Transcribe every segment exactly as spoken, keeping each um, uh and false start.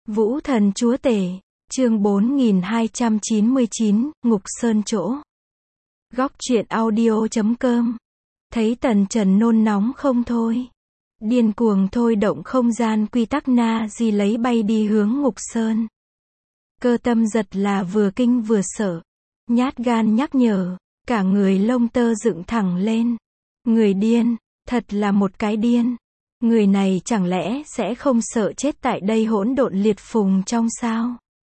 Vũ thần chúa tể, chương bốn nghìn hai trăm chín mươi chín, Ngục Sơn chỗ. Góc truyện audio chấm com. Thấy Tần Trần nôn nóng không thôi. Điên cuồng thôi động không gian quy tắc na di lấy bay đi hướng Ngục Sơn. Cơ tâm giật là vừa kinh vừa sợ. Nhát gan nhắc nhở, cả người lông tơ dựng thẳng lên. Người điên, thật là một cái điên. Người này chẳng lẽ sẽ không sợ chết tại đây hỗn độn liệt phùng trong sao?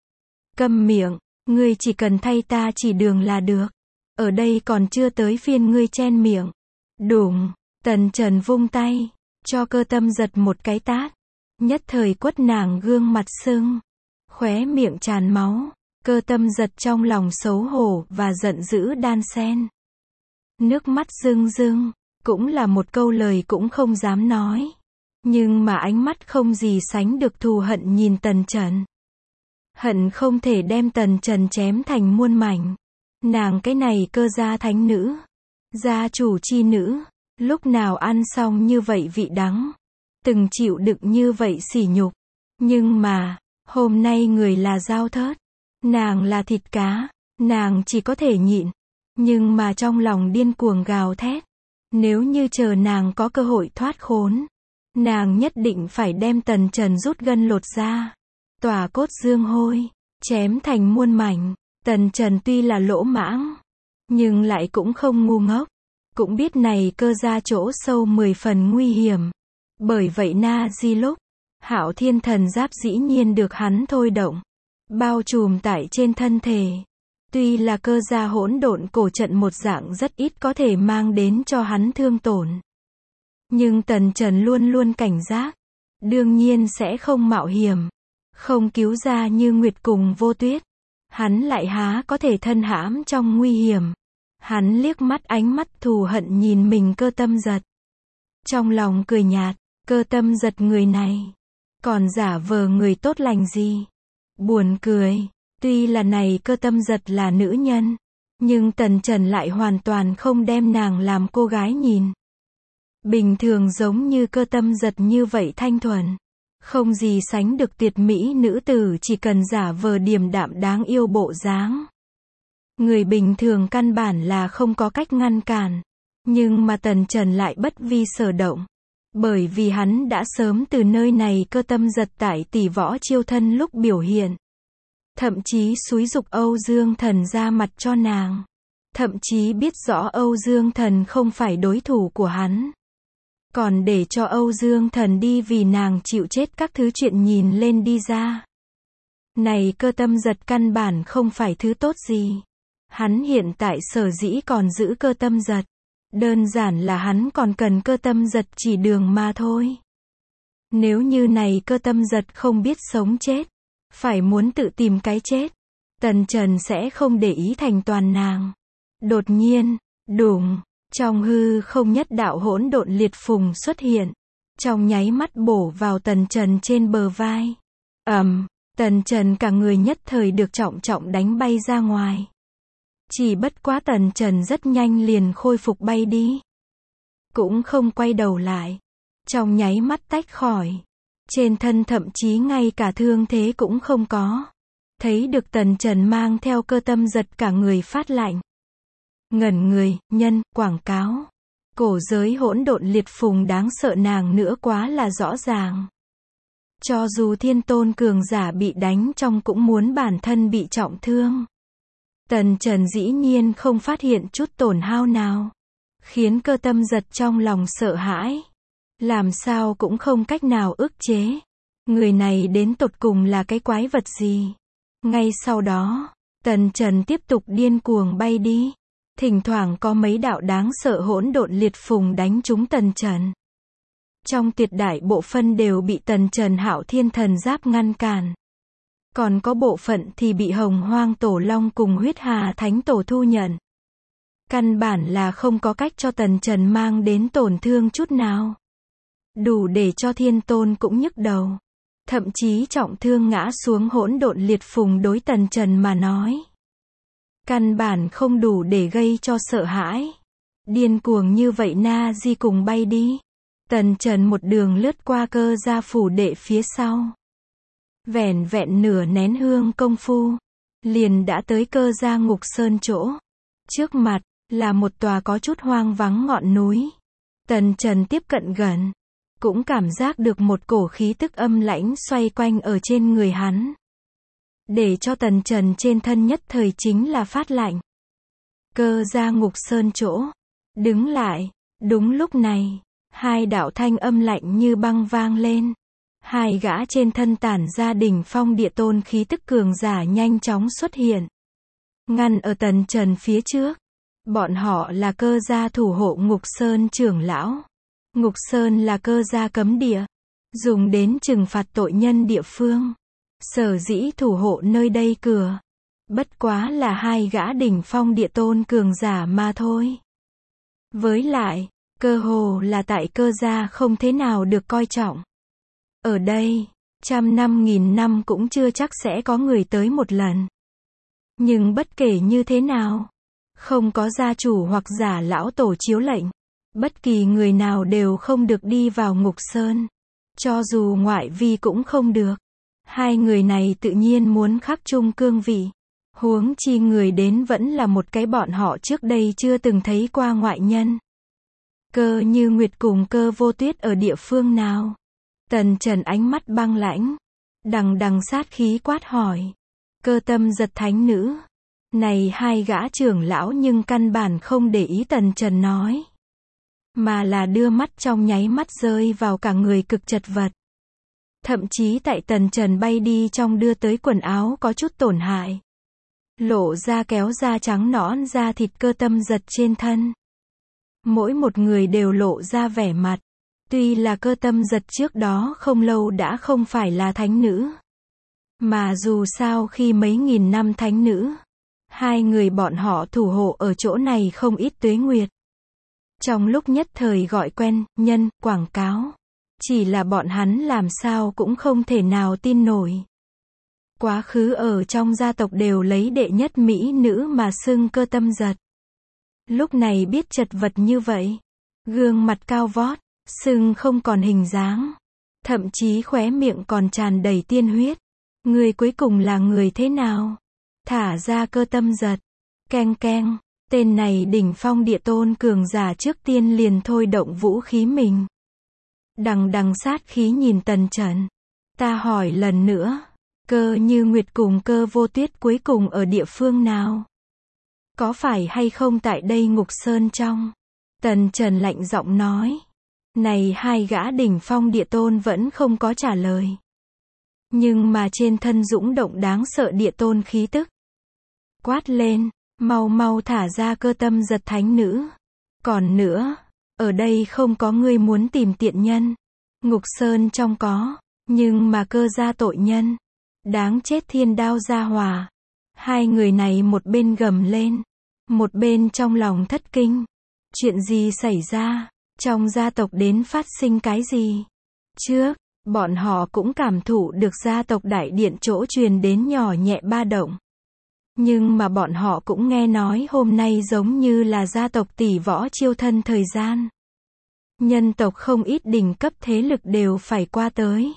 Câm miệng, ngươi chỉ cần thay ta chỉ đường là được. Ở đây còn chưa tới phiên ngươi chen miệng. Đùng, Tần Trần vung tay, cho cơ tâm giật một cái tát. Nhất thời quất nàng gương mặt sưng, khóe miệng tràn máu. Cơ tâm giật trong lòng xấu hổ và giận dữ đan xen. Nước mắt rưng rưng, cũng là một câu lời cũng không dám nói. Nhưng mà ánh mắt không gì sánh được thù hận nhìn Tần Trần. Hận không thể đem Tần Trần chém thành muôn mảnh. Nàng cái này cơ gia thánh nữ, gia chủ chi nữ, lúc nào ăn xong như vậy vị đắng, từng chịu đựng như vậy sỉ nhục. Nhưng mà, hôm nay người là dao thớt, nàng là thịt cá, nàng chỉ có thể nhịn. Nhưng mà trong lòng điên cuồng gào thét. Nếu như chờ nàng có cơ hội thoát khốn, nàng nhất định phải đem Tần Trần rút gân lột ra, tỏa cốt dương hôi, chém thành muôn mảnh. Tần Trần tuy là lỗ mãng, nhưng lại cũng không ngu ngốc, cũng biết này cơ gia chỗ sâu mười phần nguy hiểm. Bởi vậy na di lúc, Hạo Thiên Thần Giáp dĩ nhiên được hắn thôi động, bao trùm tại trên thân thể. Tuy là cơ gia hỗn độn cổ trận một dạng rất ít có thể mang đến cho hắn thương tổn. Nhưng Tần Trần luôn luôn cảnh giác, đương nhiên sẽ không mạo hiểm, không cứu ra như Nguyệt cùng Vô Tuyết. Hắn lại há có thể thân hãm trong nguy hiểm. Hắn liếc mắt ánh mắt thù hận nhìn mình cơ tâm giật. Trong lòng cười nhạt, cơ tâm giật người này, còn giả vờ người tốt lành gì. Buồn cười, tuy là này cơ tâm giật là nữ nhân, nhưng Tần Trần lại hoàn toàn không đem nàng làm cô gái nhìn. Bình thường giống như cơ tâm giật như vậy thanh thuần, không gì sánh được tuyệt mỹ nữ tử chỉ cần giả vờ điềm đạm đáng yêu bộ dáng. Người bình thường căn bản là không có cách ngăn cản. Nhưng mà Tần Trần lại bất vi sở động. Bởi vì hắn đã sớm từ nơi này cơ tâm giật tại tỷ võ chiêu thân lúc biểu hiện. Thậm chí xúi giục Âu Dương Thần ra mặt cho nàng. Thậm chí biết rõ Âu Dương Thần không phải đối thủ của hắn. Còn để cho Âu Dương Thần đi vì nàng chịu chết các thứ chuyện nhìn lên đi ra. Này cơ tâm giật căn bản không phải thứ tốt gì. Hắn hiện tại sở dĩ còn giữ cơ tâm giật. Đơn giản là hắn còn cần cơ tâm giật chỉ đường mà thôi. Nếu như này cơ tâm giật không biết sống chết, phải muốn tự tìm cái chết, Tần Trần sẽ không để ý thành toàn nàng. Đột nhiên, đùng, trong hư không nhất đạo hỗn độn liệt phùng xuất hiện, trong nháy mắt bổ vào Tần Trần trên bờ vai. Ầm, um, Tần Trần cả người nhất thời được trọng trọng đánh bay ra ngoài. Chỉ bất quá Tần Trần rất nhanh liền khôi phục bay đi. Cũng không quay đầu lại. Trong nháy mắt tách khỏi. Trên thân thậm chí ngay cả thương thế cũng không có. Thấy được Tần Trần mang theo cơ tâm giật cả người phát lạnh. Ngẩn người, nhân, quảng cáo. Cổ giới hỗn độn liệt phùng đáng sợ nàng nữa quá là rõ ràng. Cho dù thiên tôn cường giả bị đánh trong cũng muốn bản thân bị trọng thương. Tần Trần dĩ nhiên không phát hiện chút tổn hao nào. Khiến cơ tâm giật trong lòng sợ hãi. Làm sao cũng không cách nào ức chế. Người này đến tột cùng là cái quái vật gì. Ngay sau đó, Tần Trần tiếp tục điên cuồng bay đi. Thỉnh thoảng có mấy đạo đáng sợ hỗn độn liệt phùng đánh trúng Tần Trần. Trong tuyệt đại bộ phân đều bị Tần Trần Hạo Thiên Thần Giáp ngăn cản. Còn có bộ phận thì bị Hồng Hoang Tổ Long cùng Huyết Hà Thánh Tổ thu nhận. Căn bản là không có cách cho Tần Trần mang đến tổn thương chút nào. Đủ để cho thiên tôn cũng nhức đầu. Thậm chí trọng thương ngã xuống hỗn độn liệt phùng đối Tần Trần mà nói. Căn bản không đủ để gây cho sợ hãi. Điên cuồng như vậy na di cùng bay đi. Tần Trần một đường lướt qua cơ gia phủ đệ phía sau. Vẻn vẹn nửa nén hương công phu, liền đã tới Cơ Gia Ngục Sơn chỗ. Trước mặt, là một tòa có chút hoang vắng ngọn núi. Tần Trần tiếp cận gần, cũng cảm giác được một cổ khí tức âm lãnh xoay quanh ở trên người hắn. Để cho Tần Trần trên thân nhất thời chính là phát lạnh. Cơ Gia Ngục Sơn chỗ, đứng lại, đúng lúc này, hai đạo thanh âm lạnh như băng vang lên. Hai gã trên thân tản ra đỉnh phong địa tôn khí tức cường giả nhanh chóng xuất hiện. Ngăn ở Tần Trần phía trước. Bọn họ là Cơ gia thủ hộ Ngục Sơn trưởng lão. Ngục Sơn là Cơ gia cấm địa, dùng đến trừng phạt tội nhân địa phương. Sở dĩ thủ hộ nơi đây cửa, bất quá là hai gã đỉnh phong địa tôn cường giả mà thôi. Với lại, cơ hồ là tại Cơ gia không thế nào được coi trọng. Ở đây, trăm năm nghìn năm cũng chưa chắc sẽ có người tới một lần. Nhưng bất kể như thế nào, không có gia chủ hoặc giả lão tổ chiếu lệnh, bất kỳ người nào đều không được đi vào Ngục Sơn. Cho dù ngoại vi cũng không được. Hai người này tự nhiên muốn khắc chung cương vị. Huống chi người đến vẫn là một cái bọn họ trước đây chưa từng thấy qua ngoại nhân. Cơ Như Nguyệt cùng Cơ Vô Tuyết ở địa phương nào? Tần Trần ánh mắt băng lãnh, đằng đằng sát khí quát hỏi. Cơ Tâm Giật thánh nữ. Này hai gã trưởng lão nhưng căn bản không để ý Tần Trần nói, mà là đưa mắt trong nháy mắt rơi vào cả người cực chật vật. Thậm chí tại Tần Trần bay đi trong đưa tới quần áo có chút tổn hại. Lộ ra kéo da trắng nõn da thịt Cơ Tâm Giật trên thân. Mỗi một người đều lộ ra vẻ mặt. Tuy là Cơ Tâm Giật trước đó không lâu đã không phải là thánh nữ. Mà dù sao khi mấy nghìn năm thánh nữ, hai người bọn họ thủ hộ ở chỗ này không ít tuế nguyệt. Trong lúc nhất thời gọi quen, nhân, quảng cáo. Chỉ là bọn hắn làm sao cũng không thể nào tin nổi. Quá khứ ở trong gia tộc đều lấy đệ nhất mỹ nữ mà xưng Cơ Tâm Giật. Lúc này biết chật vật như vậy. Gương mặt cao vót, sưng không còn hình dáng. Thậm chí khóe miệng còn tràn đầy tiên huyết. Người cuối cùng là người thế nào? Thả ra Cơ Tâm Giật. Keng keng, tên này đỉnh phong địa tôn cường giả trước tiên liền thôi động vũ khí mình. Đằng đằng sát khí nhìn Tần Trần. Ta hỏi lần nữa, Cơ Như Nguyệt cùng Cơ Vô Tuyết cuối cùng ở địa phương nào? Có phải hay không tại đây Ngục Sơn trong? Tần Trần lạnh giọng nói. Này hai gã đỉnh phong địa tôn vẫn không có trả lời. Nhưng mà trên thân dũng động đáng sợ địa tôn khí tức. Quát lên, mau mau thả ra Cơ Tâm Giật thánh nữ. Còn nữa, ở đây không có ngươi muốn tìm tiện nhân. Ngục Sơn trong có, nhưng mà Cơ gia tội nhân. Đáng chết thiên đao gia hòa. Hai người này một bên gầm lên, một bên trong lòng thất kinh. Chuyện gì xảy ra? Trong gia tộc đến phát sinh cái gì? Trước, bọn họ cũng cảm thụ được gia tộc đại điện chỗ truyền đến nhỏ nhẹ ba động. Nhưng mà bọn họ cũng nghe nói hôm nay giống như là gia tộc tỷ võ chiêu thân thời gian. Nhân tộc không ít đỉnh cấp thế lực đều phải qua tới.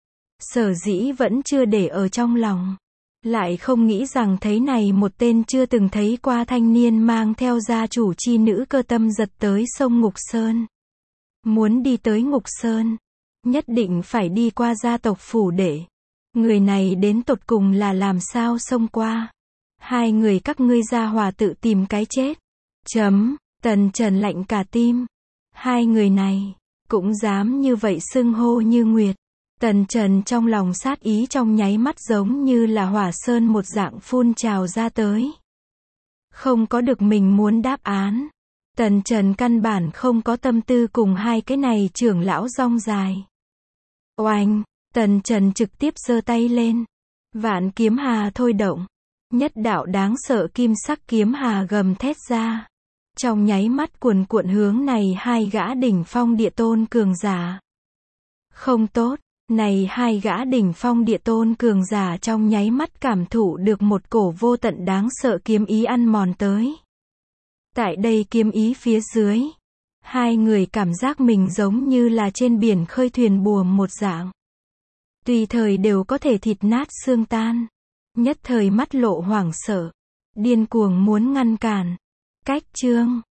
Sở dĩ vẫn chưa để ở trong lòng. Lại không nghĩ rằng thấy này một tên chưa từng thấy qua thanh niên mang theo gia chủ chi nữ Cơ Tâm Giật tới sông Ngục Sơn. Muốn đi tới Ngục Sơn, nhất định phải đi qua gia tộc phủ đệ. Người này đến tột cùng là làm sao xông qua? Hai người các ngươi gia hòa tự tìm cái chết. Chấm, Tần Trần lạnh cả tim. Hai người này, cũng dám như vậy xưng hô Như Nguyệt. Tần Trần trong lòng sát ý trong nháy mắt giống như là hỏa sơn một dạng phun trào ra tới. Không có được mình muốn đáp án. Tần Trần căn bản không có tâm tư cùng hai cái này trưởng lão rong dài. Oanh, Tần Trần trực tiếp giơ tay lên. Vạn kiếm hà thôi động. Nhất đạo đáng sợ kim sắc kiếm hà gầm thét ra. Trong nháy mắt cuồn cuộn hướng này hai gã đỉnh phong địa tôn cường giả. Không tốt, này hai gã đỉnh phong địa tôn cường giả trong nháy mắt cảm thụ được một cổ vô tận đáng sợ kiếm ý ăn mòn tới. Tại đây kiếm ý phía dưới, hai người cảm giác mình giống như là trên biển khơi thuyền buồm một dạng. Tùy thời đều có thể thịt nát xương tan. Nhất thời mắt lộ hoảng sợ. Điên cuồng muốn ngăn cản. Cách chương